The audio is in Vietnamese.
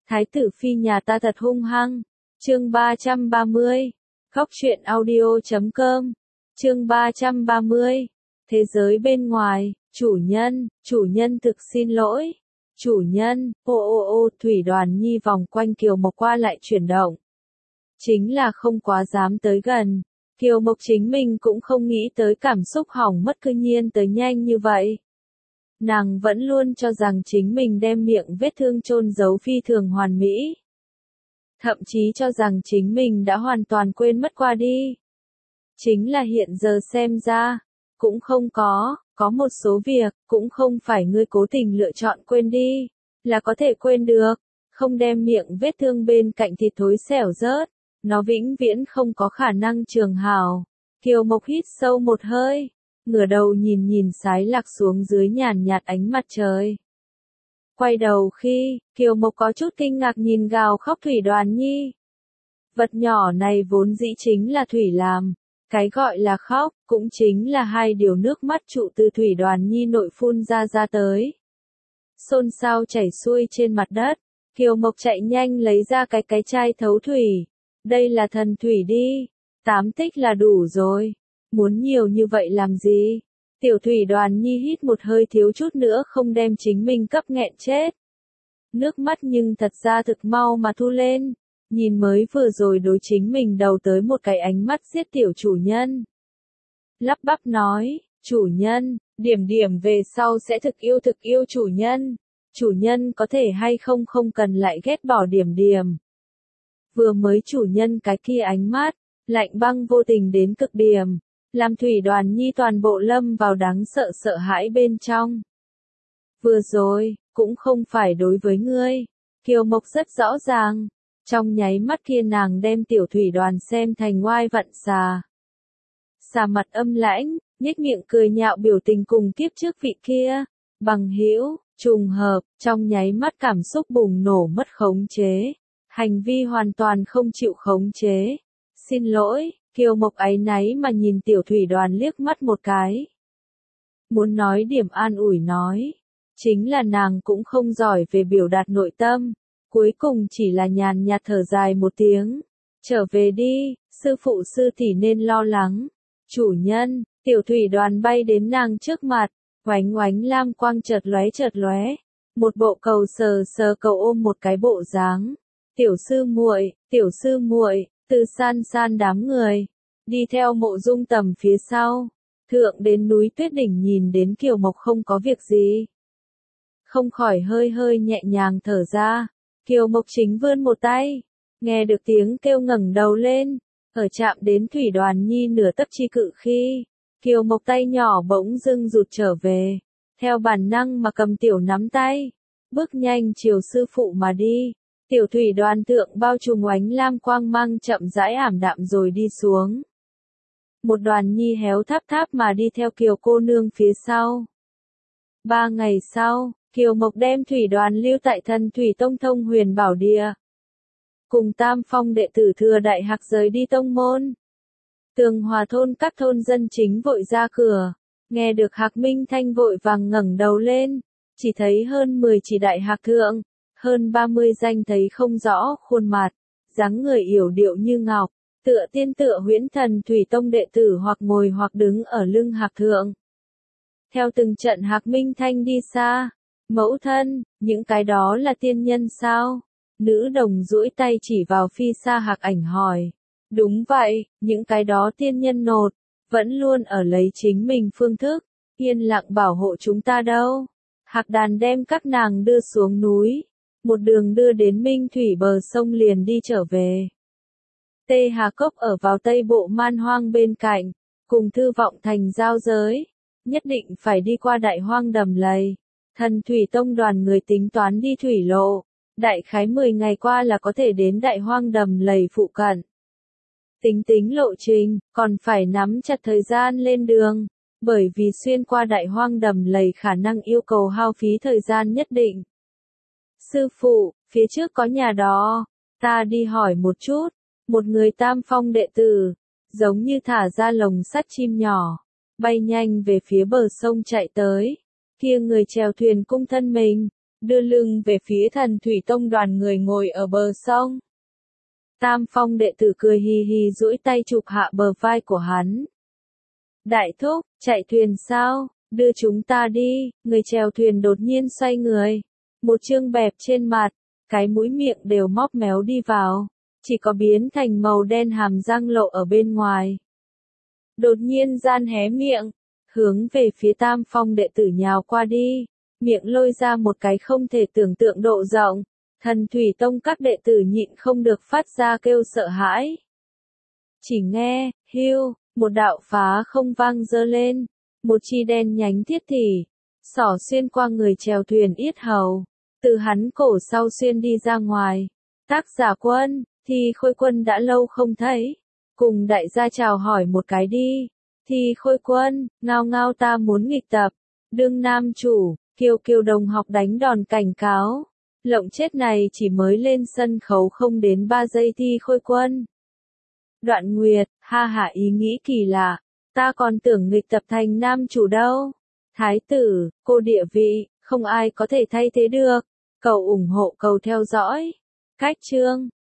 Thái tử phi nhà ta thật hung hăng. Chương 330. Khóc chuyện audio.com. Chương 330. Thế giới bên ngoài, chủ nhân thực xin lỗi. Chủ nhân, Thủy Đoàn Nhi vòng quanh Kiều Mộc qua lại chuyển động. Chính là không quá dám tới gần. Kiều Mộc chính mình cũng không nghĩ tới cảm xúc hỏng mất cư nhiên tới nhanh như vậy. Nàng vẫn luôn cho rằng chính mình đem miệng vết thương chôn giấu phi thường hoàn mỹ. Thậm chí cho rằng chính mình đã hoàn toàn quên mất qua đi. Chính là hiện giờ xem ra, cũng không có một số việc, cũng không phải ngươi cố tình lựa chọn quên đi, là có thể quên được, không đem miệng vết thương bên cạnh thịt thối xẻo rớt, nó vĩnh viễn không có khả năng trường hảo. Kiều Mộc hít sâu một hơi, ngửa đầu nhìn sái lạc xuống dưới nhàn nhạt ánh mặt trời. Quay đầu khi, Kiều Mộc có chút kinh ngạc nhìn gào khóc Thủy Đoàn Nhi. Vật nhỏ này vốn dĩ chính là Thủy làm. Cái gọi là khóc, cũng chính là hai điều nước mắt trụ từ Thủy Đoàn Nhi nội phun ra tới. Xôn xao chảy xuôi trên mặt đất, Kiều Mộc chạy nhanh lấy ra cái chai thấu thủy. Đây là thần thủy đi, 8 tích là đủ rồi, muốn nhiều như vậy làm gì? Tiểu Thủy Đoàn Nhi hít một hơi thiếu chút nữa không đem chính mình cấp nghẹn chết. Nước mắt nhưng thật ra thực mau mà thu lên. Nhìn mới vừa rồi đối chính mình đầu tới một cái ánh mắt giết tiểu chủ nhân. Lắp bắp nói, chủ nhân, điểm về sau sẽ thực yêu chủ nhân. Chủ nhân có thể hay không cần lại ghét bỏ điểm. Vừa mới chủ nhân cái kia ánh mắt, lạnh băng vô tình đến cực điểm, làm Thủy Đoàn Nhi toàn bộ lâm vào đáng sợ hãi bên trong. Vừa rồi, cũng không phải đối với ngươi, Kiều Mộc rất rõ ràng. Trong nháy mắt kia nàng đem tiểu Thủy Đoàn xem thành oai vặn xà. Xà mặt âm lãnh, nhếch miệng cười nhạo biểu tình cùng kiếp trước vị kia. Bằng hữu, trùng hợp, trong nháy mắt cảm xúc bùng nổ mất khống chế. Hành vi hoàn toàn không chịu khống chế. Xin lỗi, Kiều Mộc áy náy mà nhìn tiểu Thủy Đoàn liếc mắt một cái. Muốn nói điểm an ủi nói. Chính là nàng cũng không giỏi về biểu đạt nội tâm. Cuối cùng chỉ là nhàn nhạt thở dài một tiếng. Trở về đi, sư phụ sư tỷ nên lo lắng. Chủ nhân, tiểu Thủy Đoàn bay đến nàng trước mặt, oánh lam quang chợt lóe. Một bộ cầu sờ cầu ôm một cái bộ dáng. Tiểu sư muội, từ san đám người. Đi theo Mộ Dung Tầm phía sau. Thượng đến núi Tuyết Đỉnh nhìn đến Kiều Mộc không có việc gì. Không khỏi hơi nhẹ nhàng thở ra. Kiều Mộc chính vươn một tay, nghe được tiếng kêu ngẩng đầu lên, ở chạm đến Thủy Đoàn Nhi nửa tấc chi cự khi, Kiều Mộc tay nhỏ bỗng dưng rụt trở về, theo bản năng mà cầm tiểu nắm tay, bước nhanh chiều sư phụ mà đi. Tiểu Thủy Đoàn thượng bao trùm oánh lam quang mang chậm rãi ảm đạm rồi đi xuống. Một Đoàn Nhi héo tháp mà đi theo Kiều cô nương phía sau. 3 ngày sau, Kiều Mộc đem Thủy Đoàn lưu tại Thần Thủy Tông Thông Huyền Bảo Địa. Cùng Tam Phong đệ tử thừa đại hạc rời đi tông môn. Tường Hòa thôn các thôn dân chính vội ra cửa. Nghe được Hạc Minh Thanh vội vàng ngẩng đầu lên. Chỉ thấy hơn 10 chỉ đại hạc thượng. Hơn 30 danh thấy không rõ khuôn mặt. Dáng người yểu điệu như ngọc. Tựa tiên tựa huyễn Thần Thủy Tông đệ tử hoặc ngồi hoặc đứng ở lưng hạc thượng. Theo từng trận Hạc Minh Thanh đi xa. Mẫu thân, những cái đó là tiên nhân sao? Nữ đồng duỗi tay chỉ vào phi xa Hạc Ảnh hỏi. Đúng vậy, những cái đó tiên nhân nột, vẫn luôn ở lấy chính mình phương thức, yên lặng bảo hộ chúng ta đâu. Hạc Đàn đem các nàng đưa xuống núi, một đường đưa đến Minh Thủy bờ sông liền đi trở về. Tê Hà Cốc ở vào tây bộ man hoang bên cạnh, cùng Thư Vọng Thành giao giới, nhất định phải đi qua đại hoang Đầm Lầy. Thần Thủy Tông đoàn người tính toán đi thủy lộ, đại khái 10 ngày qua là có thể đến đại hoang Đầm Lầy phụ cận. Tính lộ trình, còn phải nắm chặt thời gian lên đường, bởi vì xuyên qua đại hoang Đầm Lầy khả năng yêu cầu hao phí thời gian nhất định. Sư phụ, phía trước có nhà đó, ta đi hỏi một chút, một người Tam Phong đệ tử, giống như thả ra lồng sắt chim nhỏ, bay nhanh về phía bờ sông chạy tới. Kia người chèo thuyền cung thân mình, đưa lưng về phía Thần Thủy Tông đoàn người ngồi ở bờ sông. Tam Phong đệ tử cười hì hì duỗi tay chụp hạ bờ vai của hắn. Đại thúc, chạy thuyền sao? Đưa chúng ta đi. Người chèo thuyền đột nhiên xoay người. Một chương bẹp trên mặt, cái mũi miệng đều móc méo đi vào. Chỉ có biến thành màu đen hàm răng lộ ở bên ngoài. Đột nhiên gian hé miệng, hướng về phía Tam Phong đệ tử nhào qua đi. Miệng lôi ra một cái không thể tưởng tượng độ rộng. Thần Thủy Tông các đệ tử nhịn không được phát ra kêu sợ hãi. Chỉ nghe, hiu, một đạo phá không vang dơ lên. Một chi đen nhánh thiết thỉ, xỏ xuyên qua người chèo thuyền yết hầu. Từ hắn cổ sau xuyên đi ra ngoài. Tác giả Quân, Thi Khôi Quân đã lâu không thấy. Cùng đại gia chào hỏi một cái đi. Thi Khôi Quân, ngao ngao ta muốn nghịch tập. Đương nam chủ, Kiều Kiều đồng học đánh đòn cảnh cáo. Lộng chết này chỉ mới lên sân khấu không đến 3 giây Thi Khôi Quân. Đoạn Nguyệt, ha hả ý nghĩ kỳ lạ. Ta còn tưởng nghịch tập thành nam chủ đâu. Thái tử, cô địa vị, không ai có thể thay thế được. Cầu ủng hộ cầu theo dõi. Cách chương.